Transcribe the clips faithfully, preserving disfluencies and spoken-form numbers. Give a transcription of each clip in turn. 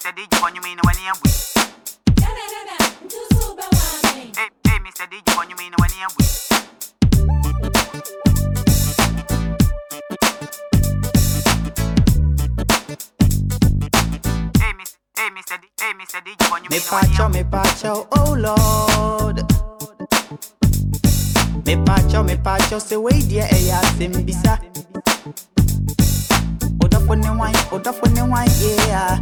Mister D J, when you mean when you're with. Hey, hey, Mister D J, when you mean when you're with. Hey, Mister, hey, Mister D, hey, Mister D J, when you mean when you're with. Me pacho, oh Lord. Me pacho, me pacho, say wait dear, eh, ya simbisa. Oda for ne wine, oda for ne wine, yeah.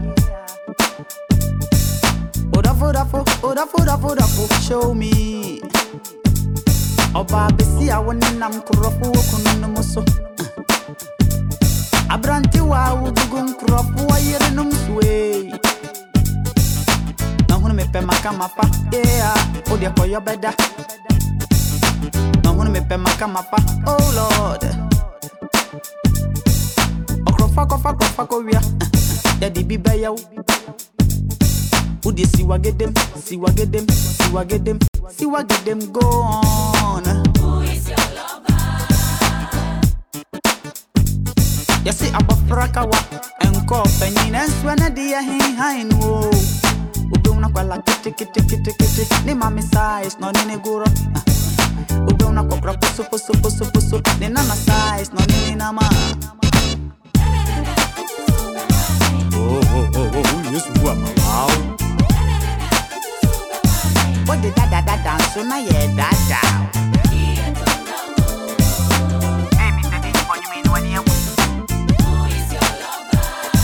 Oda for, oda for, oda for, oda for, oda for, show me. Oba besi a wone nam kurofu okunu no muso. Abranti wa udugun kurofu wa yere num sway. Na hunu me pe makama pa, yeah. Odi akoyo beda. Na hunu me pe makama pa, oh Lord. Okrofa kofa kofa kowia. Ya di biba ya. Udi si wagedem, si wagedem, si wagedem, si wagedem go on. Who is your lover? You see abafrakawa enko penyin enswena dia hin hin wo. Ube una kwala kiti kiti kiti kiti ni mami size no ni neguro. Ube una kokra pusu pusu pusu pusu ni nana size no ni nama. Oh oh oh oh yes wa wow. What did that that that dance so na yeah that down. Hey, Mister D J, when you mean when you're with. Who is your lover?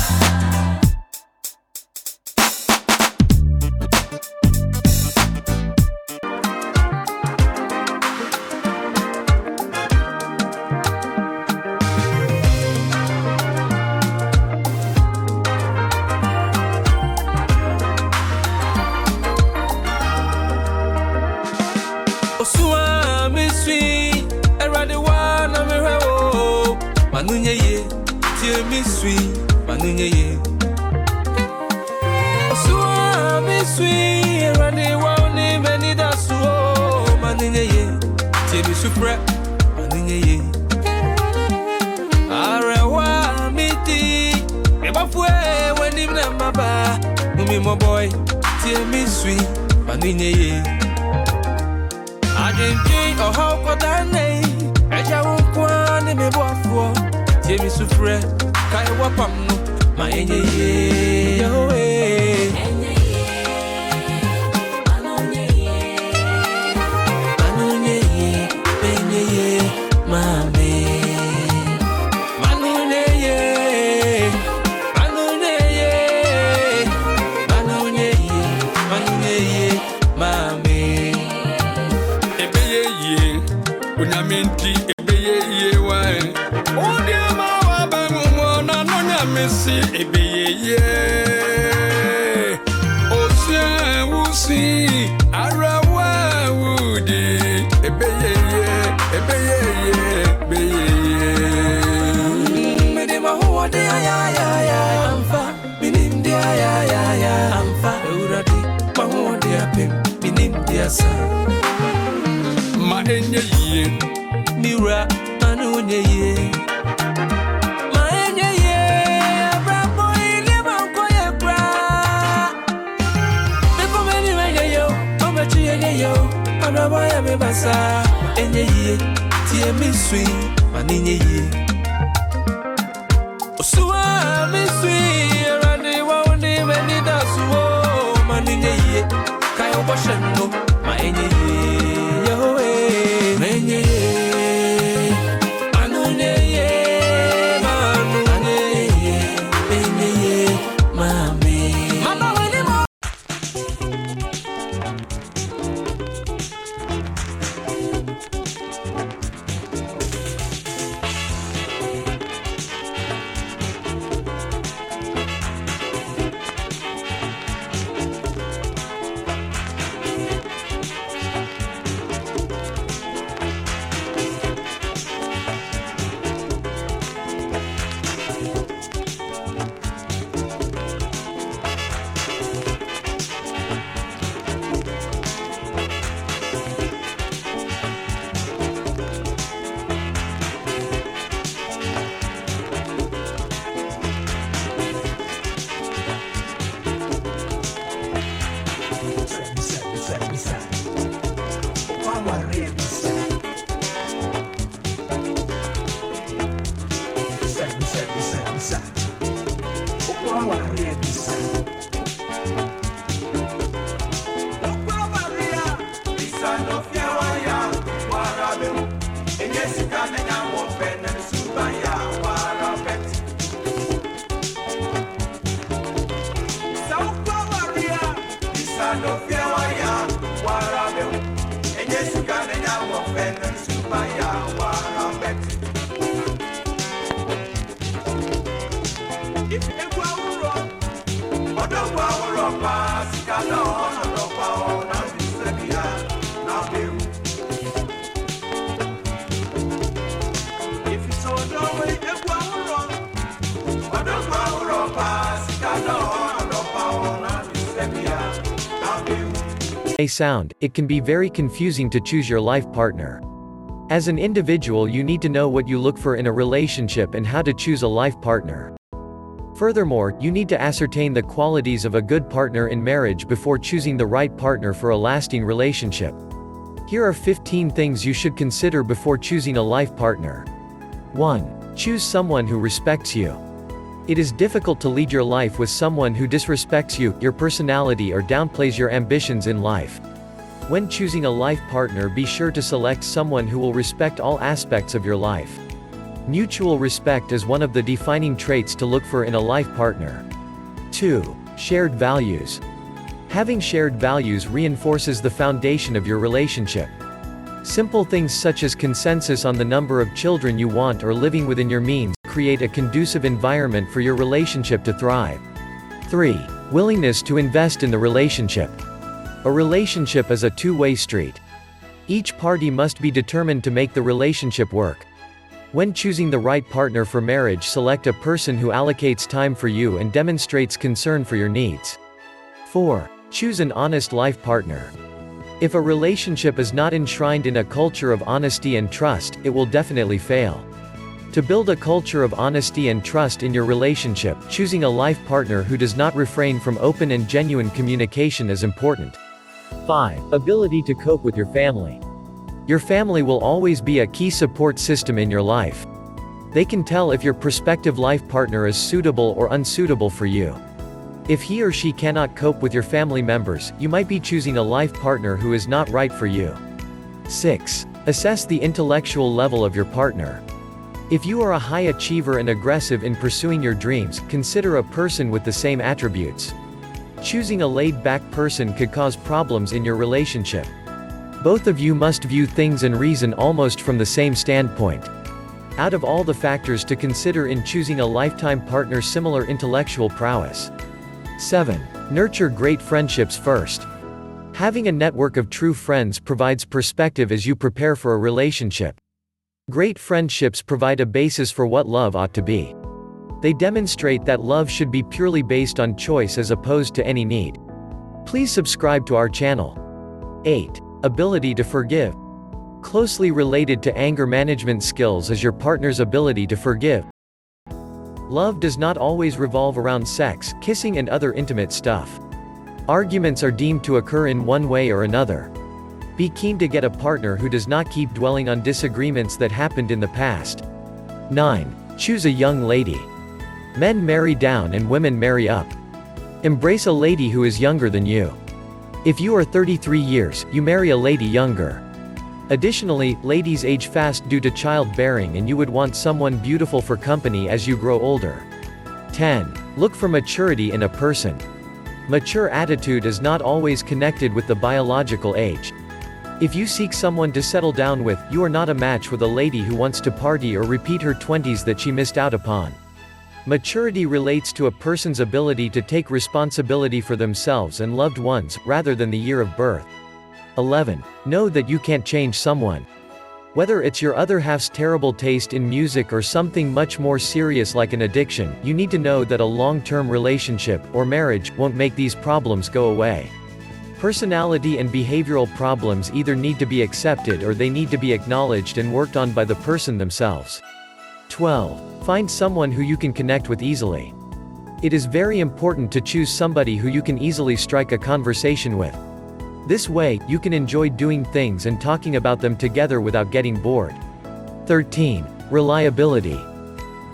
Osua mi sweet, erade wa na me rewo. Manunye ye, tie mi sweet, manunye ye. Osua mi sweet, erade wa ni meni da suo. Manunye ye, tie mi supre, manunye ye. Arewa mi ti, me bafue weni mna maba. Mumi mo boy, tie mi sweet, manunye ye. I didn't drink or how could I name? I just won't want to be before. Jimmy Sufre, Kai Wapam, my enemy. Unyaminti ebeye ye wine. Odi ama wa bangu na nonya mesi ebeye ye. Osia wusi arawa wudi ebeye ye ebeye ye ebeye ye. Me de ma ho de ya ya ya amfa minim de ya ya ya amfa uradi ma ho de apem minim de asa. Ma enye ye Mira manunye ye ma enye ye brabo ile banko ye bra me komeni wenye yo to me chi yenye yo brabo ya me basa enye ye tie mi sui maninye ye Osua mi sui rande wa oni meni da suo maninye ye kai obosheno ma enye ye yo eh enye ye May sound, it can be very confusing to choose your life partner. As an individual, you need to know what you look for in a relationship and how to choose a life partner. Furthermore, you need to ascertain the qualities of a good partner in marriage before choosing the right partner for a lasting relationship. Here are fifteen things you should consider before choosing a life partner. one. Choose someone who respects you. It is difficult to lead your life with someone who disrespects you, your personality, or downplays your ambitions in life. When choosing a life partner, be sure to select someone who will respect all aspects of your life. Mutual respect is one of the defining traits to look for in a life partner. two. Shared values. Having shared values reinforces the foundation of your relationship. Simple things such as consensus on the number of children you want or living within your means create a conducive environment for your relationship to thrive. three. Willingness to invest in the relationship. A relationship is a two-way street. Each party must be determined to make the relationship work. When choosing the right partner for marriage, select a person who allocates time for you and demonstrates concern for your needs. four. Choose an honest life partner. If a relationship is not enshrined in a culture of honesty and trust, it will definitely fail. To build a culture of honesty and trust in your relationship, choosing a life partner who does not refrain from open and genuine communication is important. five. Ability to cope with your family. Your family will always be a key support system in your life. They can tell if your prospective life partner is suitable or unsuitable for you. If he or she cannot cope with your family members, you might be choosing a life partner who is not right for you. six. Assess the intellectual level of your partner. If you are a high achiever and aggressive in pursuing your dreams, consider a person with the same attributes. Choosing a laid-back person could cause problems in your relationship. Both of you must view things and reason almost from the same standpoint. Out of all the factors to consider in choosing a lifetime partner, similar intellectual prowess. seven. Nurture great friendships first. Having a network of true friends provides perspective as you prepare for a relationship. Great friendships provide a basis for what love ought to be. They demonstrate that love should be purely based on choice as opposed to any need. Please subscribe to our channel. eight. Ability to forgive. Closely related to anger management skills is your partner's ability to forgive. Love does not always revolve around sex, kissing, and other intimate stuff. Arguments are deemed to occur in one way or another. Be keen to get a partner who does not keep dwelling on disagreements that happened in the past. nine. Choose a young lady. Men marry down and women marry up. Embrace a lady who is younger than you. If you are thirty-three years, you marry a lady younger. Additionally, ladies age fast due to childbearing, and you would want someone beautiful for company as you grow older. ten. Look for maturity in a person. Mature attitude is not always connected with the biological age. If you seek someone to settle down with, you are not a match with a lady who wants to party or repeat her twenties that she missed out upon. Maturity relates to a person's ability to take responsibility for themselves and loved ones, rather than the year of birth. eleven. Know that you can't change someone. Whether it's your other half's terrible taste in music or something much more serious like an addiction, you need to know that a long-term relationship, or marriage, won't make these problems go away. Personality and behavioral problems either need to be accepted or they need to be acknowledged and worked on by the person themselves. twelve. Find someone who you can connect with easily. It is very important to choose somebody who you can easily strike a conversation with. This way, you can enjoy doing things and talking about them together without getting bored. thirteen. Reliability.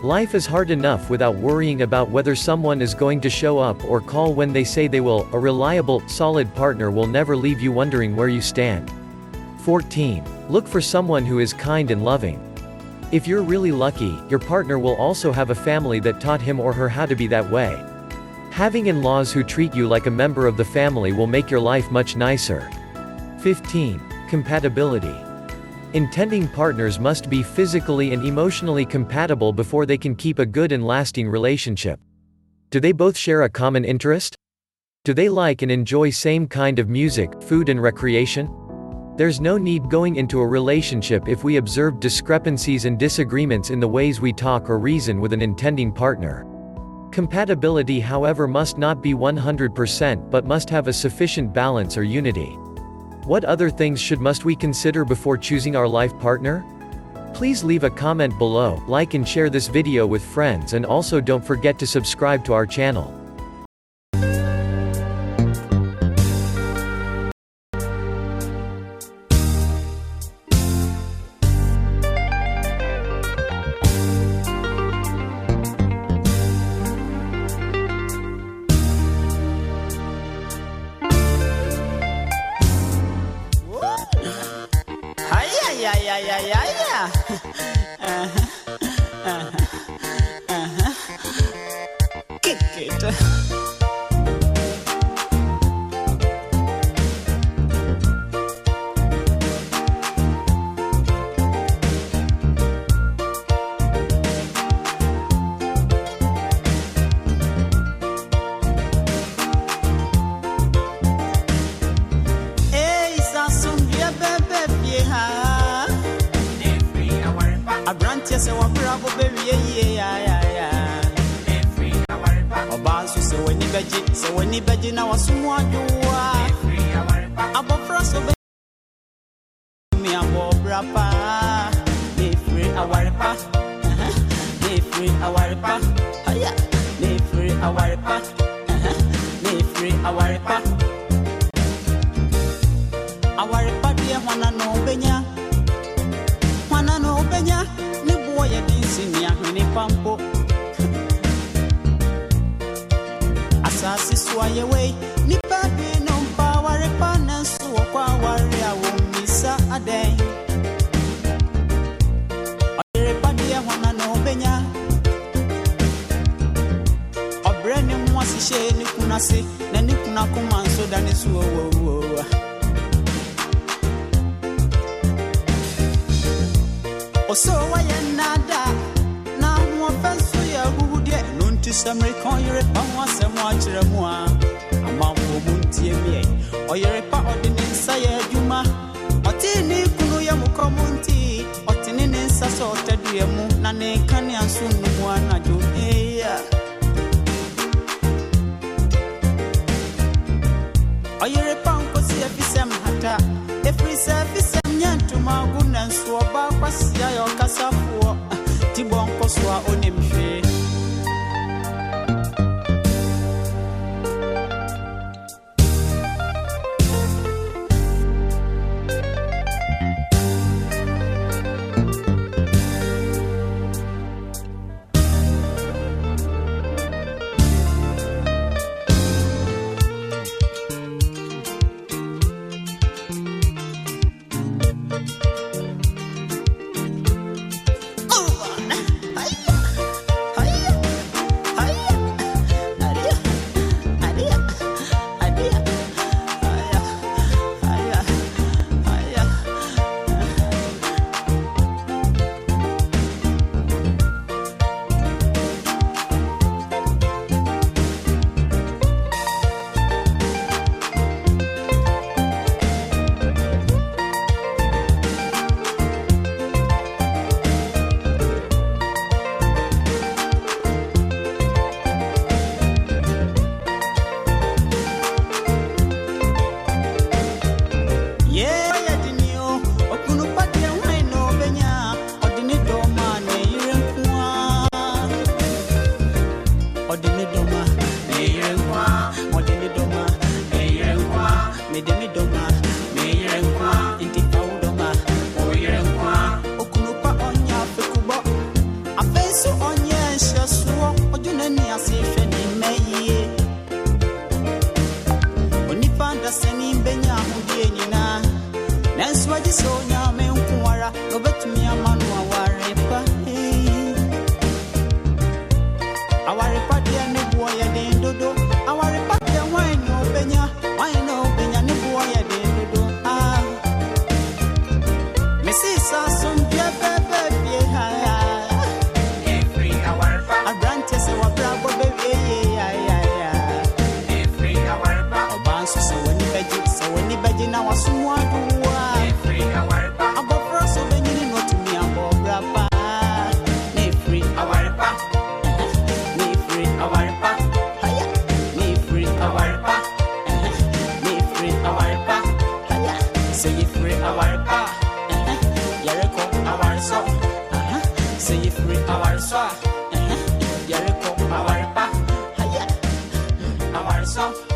Life is hard enough without worrying about whether someone is going to show up or call when they say they will. A reliable, solid partner will never leave you wondering where you stand. fourteen. Look for someone who is kind and loving. If you're really lucky, your partner will also have a family that taught him or her how to be that way. Having in-laws who treat you like a member of the family will make your life much nicer. fifteen. Compatibility. Intending partners must be physically and emotionally compatible before they can keep a good and lasting relationship. Do they both share a common interest? Do they like and enjoy same kind of music, food and recreation? There's no need going into a relationship if we observe discrepancies and disagreements in the ways we talk or reason with an intending partner. Compatibility, however, must not be one hundred percent but must have a sufficient balance or unity. What other things should must we consider before choosing our life partner? Please leave a comment below, like and share this video with friends, and also don't forget to subscribe to our channel. Yeah, yeah, yeah, yeah, yeah. Uh-huh. Uh-huh. Uh-huh. Kick it. Hey, Samsung, yeah, baby, yeah. Abrantia se wa bravo baby yeah yeah yeah every hour obansu se woni beji se woni beji na wasumu ajuwa every hour abofra so be mi abo brapa every hour pa every hour pa aya every hour pa every hour pa hour pa dia wana no benya wana no benya ni boye dinsinia hwene pampo asasi swaye we ni baby no power panensu kwa wari awo misa aden ore padia wana no benya obre ne mwasi she ni kunase na ni kunakoma nso da ne suwo wo wo. So why nada na mo fanso ya gude no nti samre kon yere pa ho asem a kire mu a ama wo muntie mi oyere pa odine nsa ya adwuma otini kunu ya mu komunti otini ne nsa so otadue mu na ne kan anso nu mu anajo eya oyere pa nko si afisem hata every service nyantu maguna nso ba kwasia yo kasafo tibon koswa onemhwe so on Our party and the boy at the end of the our party and wine no benya, wine no benya, the boy at the end of the ah. Missus Sasson, dear baby, Every hour back, a branches of a bravo baby, yeah, yeah, yeah. every hour back, A bounce so when you veggie, so when you veggie now, a small do. every hour back, Abo froso benyi no to me abo brapa. Me free hour back, me free hour back, haya. Me free hour back, me free hour back, haya. Say you free hour back, Yereko hour so, aha. Say you free hour so, Yereko hour back, haya. hour so.